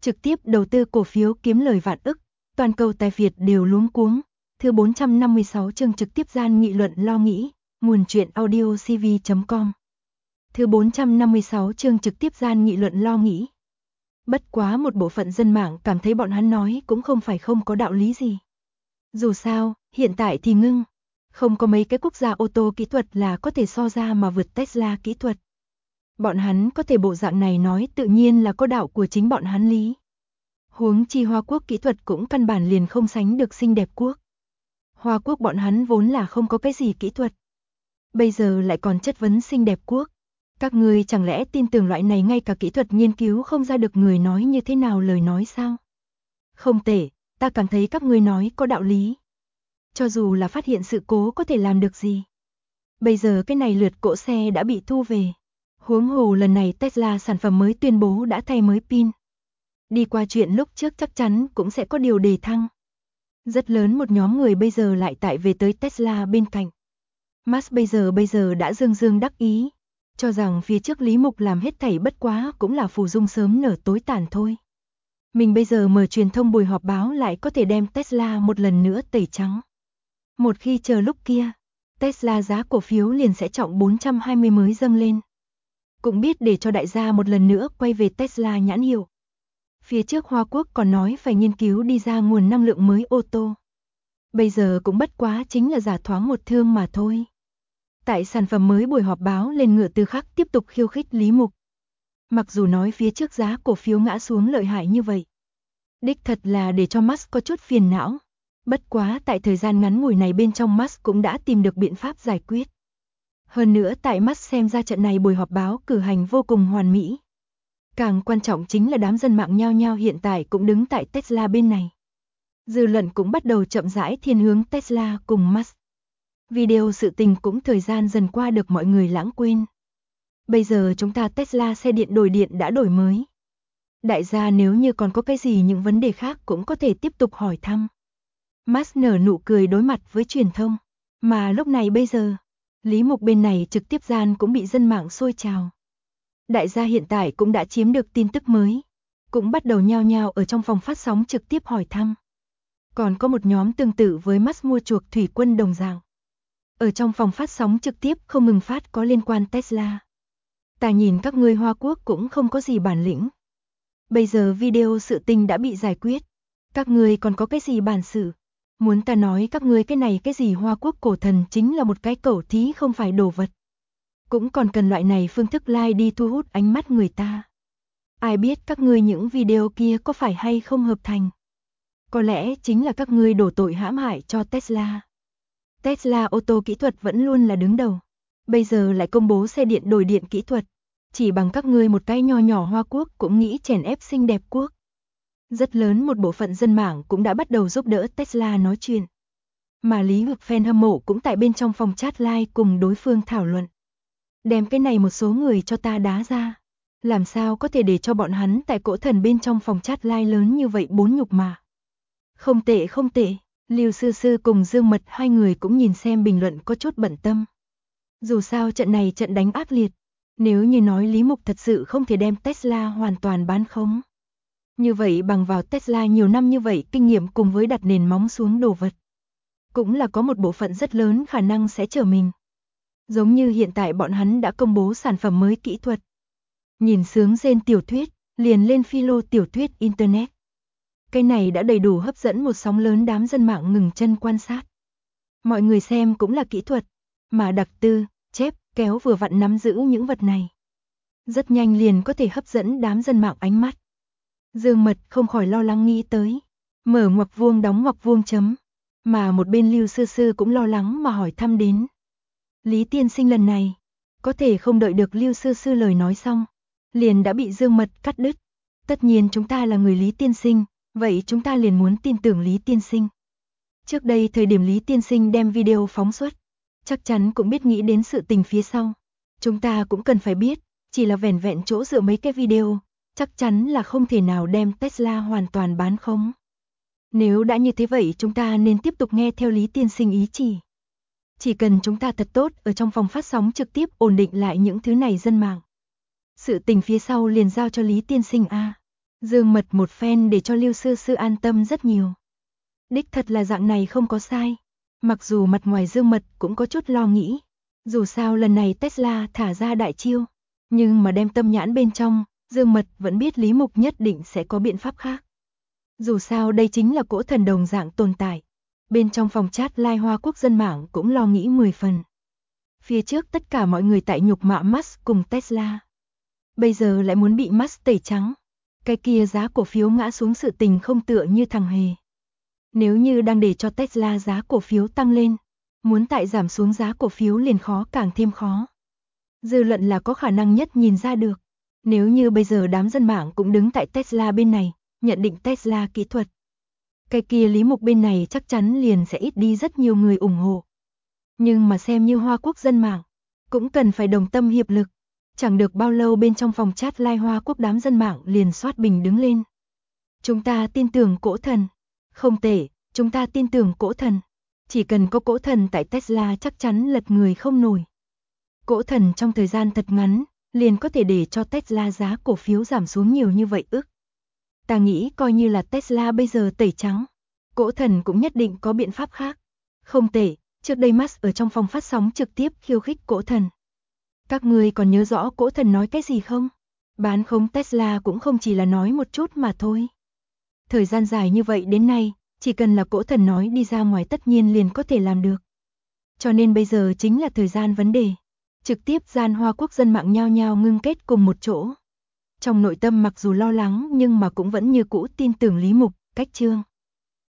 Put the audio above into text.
trực tiếp đầu tư cổ phiếu kiếm lời vạn ức, toàn cầu tài Việt đều luống cuống. Thứ 456 chương trực tiếp gian nghị luận lo nghĩ, nguồn truyện audio cv.com. Thứ 456 chương trực tiếp gian nghị luận lo nghĩ. Bất quá một bộ phận dân mạng cảm thấy bọn hắn nói cũng không phải không có đạo lý gì. Dù sao, hiện tại thì ngưng. Không có mấy cái quốc gia ô tô kỹ thuật là có thể so ra mà vượt Tesla kỹ thuật. Bọn hắn có thể bộ dạng này nói tự nhiên là có đạo của chính bọn hắn lý. Huống chi Hoa Quốc kỹ thuật cũng căn bản liền không sánh được xinh đẹp quốc. Hoa Quốc bọn hắn vốn là không có cái gì kỹ thuật. Bây giờ lại còn chất vấn xinh đẹp quốc. Các ngươi chẳng lẽ tin tưởng loại này ngay cả kỹ thuật nghiên cứu không ra được người nói như thế nào lời nói sao? Không tệ, ta cảm thấy các ngươi nói có đạo lý. Cho dù là phát hiện sự cố có thể làm được gì. Bây giờ cái này lượt cỗ xe đã bị thu về. Huống hồ lần này Tesla sản phẩm mới tuyên bố đã thay mới pin. Đi qua chuyện lúc trước chắc chắn cũng sẽ có điều đề thăng. Rất lớn một nhóm người bây giờ lại tại về tới Tesla bên cạnh. Musk bây giờ đã dương đắc ý. Cho rằng phía trước Lý Mục làm hết thảy bất quá cũng là phù dung sớm nở tối tàn thôi. Mình bây giờ mở truyền thông buổi họp báo lại có thể đem Tesla một lần nữa tẩy trắng. Một khi chờ lúc kia, Tesla giá cổ phiếu liền sẽ trọng 420 mới dâng lên. Cũng biết để cho đại gia một lần nữa quay về Tesla nhãn hiệu. Phía trước Hoa Quốc còn nói phải nghiên cứu đi ra nguồn năng lượng mới ô tô. Bây giờ cũng bất quá chính là giả thoáng một thương mà thôi. Tại sản phẩm mới buổi họp báo lên ngựa tư khắc tiếp tục khiêu khích Lý Mục. Mặc dù nói phía trước giá cổ phiếu ngã xuống lợi hại như vậy. Đích thật là để cho Musk có chút phiền não. Bất quá tại thời gian ngắn ngủi này bên trong Musk cũng đã tìm được biện pháp giải quyết. Hơn nữa tại Musk xem ra trận này buổi họp báo cử hành vô cùng hoàn mỹ. Càng quan trọng chính là đám dân mạng nhao nhao hiện tại cũng đứng tại Tesla bên này. Dư luận cũng bắt đầu chậm rãi thiên hướng Tesla cùng Musk. Video sự tình cũng thời gian dần qua được mọi người lãng quên. Bây giờ chúng ta Tesla xe điện đổi điện đã đổi mới. Đại gia nếu như còn có cái gì những vấn đề khác cũng có thể tiếp tục hỏi thăm. Musk nở nụ cười đối mặt với truyền thông. Mà lúc này bây giờ, Lý Mục bên này trực tiếp gian cũng bị dân mạng xôi trào. Đại gia hiện tại cũng đã chiếm được tin tức mới. Cũng bắt đầu nhao nhao ở trong phòng phát sóng trực tiếp hỏi thăm. Còn có một nhóm tương tự với Musk mua chuộc thủy quân đồng dạng. Ở trong phòng phát sóng trực tiếp không ngừng phát có liên quan Tesla. Ta nhìn các ngươi Hoa Quốc cũng không có gì bản lĩnh. Bây giờ video sự tình đã bị giải quyết. Các ngươi còn có cái gì bản sự? Muốn ta nói các ngươi cái này cái gì Hoa Quốc cổ thần chính là một cái cẩu thí không phải đồ vật. Cũng còn cần loại này phương thức like đi thu hút ánh mắt người ta. Ai biết các ngươi những video kia có phải hay không hợp thành. Có lẽ chính là các ngươi đổ tội hãm hại cho Tesla. Tesla ô tô kỹ thuật vẫn luôn là đứng đầu. Bây giờ lại công bố xe điện đổi điện kỹ thuật. Chỉ bằng các ngươi một cái nho nhỏ Hoa Quốc cũng nghĩ chèn ép xinh đẹp quốc. Rất lớn một bộ phận dân mạng cũng đã bắt đầu giúp đỡ Tesla nói chuyện. Mà Lý Ngực fan hâm mộ cũng tại bên trong phòng chat live cùng đối phương thảo luận. Đem cái này một số người cho ta đá ra. Làm sao có thể để cho bọn hắn tại cỗ thần bên trong phòng chat live lớn như vậy bốn nhục mà. Không tệ không tệ, Lưu Sư Sư cùng Dương Mật hai người cũng nhìn xem bình luận có chút bận tâm. Dù sao trận này trận đánh ác liệt. Nếu như nói Lý Mục thật sự không thể đem Tesla hoàn toàn bán khống. Như vậy bằng vào Tesla nhiều năm như vậy kinh nghiệm cùng với đặt nền móng xuống đồ vật. Cũng là có một bộ phận rất lớn khả năng sẽ trở mình. Giống như hiện tại bọn hắn đã công bố sản phẩm mới kỹ thuật. Nhìn sướng rên tiểu thuyết, liền lên philo tiểu thuyết Internet. Cái này đã đầy đủ hấp dẫn một sóng lớn đám dân mạng ngừng chân quan sát. Mọi người xem cũng là kỹ thuật, mà đặc tư, chép, kéo vừa vặn nắm giữ những vật này. Rất nhanh liền có thể hấp dẫn đám dân mạng ánh mắt. Dương Mật không khỏi lo lắng nghĩ tới. Mở ngoặc vuông đóng ngoặc vuông chấm. Mà một bên Lưu Sư Sư cũng lo lắng mà hỏi thăm đến. Lý tiên sinh lần này, có thể không đợi được Lưu Sư Sư lời nói xong. Liền đã bị Dương Mật cắt đứt. Tất nhiên chúng ta là người Lý tiên sinh, vậy chúng ta liền muốn tin tưởng Lý tiên sinh. Trước đây thời điểm Lý tiên sinh đem video phóng xuất, chắc chắn cũng biết nghĩ đến sự tình phía sau. Chúng ta cũng cần phải biết, chỉ là vẻn vẹn chỗ dựa mấy cái video, chắc chắn là không thể nào đem Tesla hoàn toàn bán khống. Nếu đã như thế vậy chúng ta nên tiếp tục nghe theo Lý tiên sinh ý chỉ. Chỉ cần chúng ta thật tốt ở trong phòng phát sóng trực tiếp ổn định lại những thứ này dân mạng. Sự tình phía sau liền giao cho Lý tiên sinh a. Dương Mật một phen để cho Lưu Sư Sư an tâm rất nhiều. Đích thật là dạng này không có sai. Mặc dù mặt ngoài Dương Mật cũng có chút lo nghĩ. Dù sao lần này Tesla thả ra đại chiêu. Nhưng mà đem tâm nhãn bên trong, Dương Mật vẫn biết Lý Mục nhất định sẽ có biện pháp khác. Dù sao đây chính là cỗ thần đồng dạng tồn tại. Bên trong phòng chat Lai Hoa quốc dân mạng cũng lo nghĩ 10 phần. Phía trước tất cả mọi người tại nhục mạ Musk cùng Tesla. Bây giờ lại muốn bị Musk tẩy trắng. Cái kia giá cổ phiếu ngã xuống sự tình không tựa như thằng hề. Nếu như đang để cho Tesla giá cổ phiếu tăng lên, muốn tại giảm xuống giá cổ phiếu liền khó càng thêm khó. Dư luận là có khả năng nhất nhìn ra được. Nếu như bây giờ đám dân mạng cũng đứng tại Tesla bên này, nhận định Tesla kỹ thuật. Cái kia Lý Mục bên này chắc chắn liền sẽ ít đi rất nhiều người ủng hộ. Nhưng mà xem như Hoa quốc dân mạng, cũng cần phải đồng tâm hiệp lực. Chẳng được bao lâu bên trong phòng chat Lai Hoa quốc đám dân mạng liền xoát bình đứng lên. Chúng ta tin tưởng cỗ thần. Không tệ, chúng ta tin tưởng cỗ thần. Chỉ cần có cỗ thần tại Tesla chắc chắn lật người không nổi. Cỗ thần trong thời gian thật ngắn, liền có thể để cho Tesla giá cổ phiếu giảm xuống nhiều như vậy ức. Ta nghĩ coi như là Tesla bây giờ tẩy trắng, cỗ thần cũng nhất định có biện pháp khác. Không tệ, trước đây Musk ở trong phòng phát sóng trực tiếp khiêu khích cỗ thần. Các người còn nhớ rõ cỗ thần nói cái gì không? Bán khống Tesla cũng không chỉ là nói một chút mà thôi. Thời gian dài như vậy đến nay, chỉ cần là cỗ thần nói đi ra ngoài tất nhiên liền có thể làm được. Cho nên bây giờ chính là thời gian vấn đề. Trực tiếp gian Hoa quốc dân mạng nhao nhao ngưng kết cùng một chỗ. Trong nội tâm mặc dù lo lắng nhưng mà cũng vẫn như cũ tin tưởng Lý Mục, cách chương.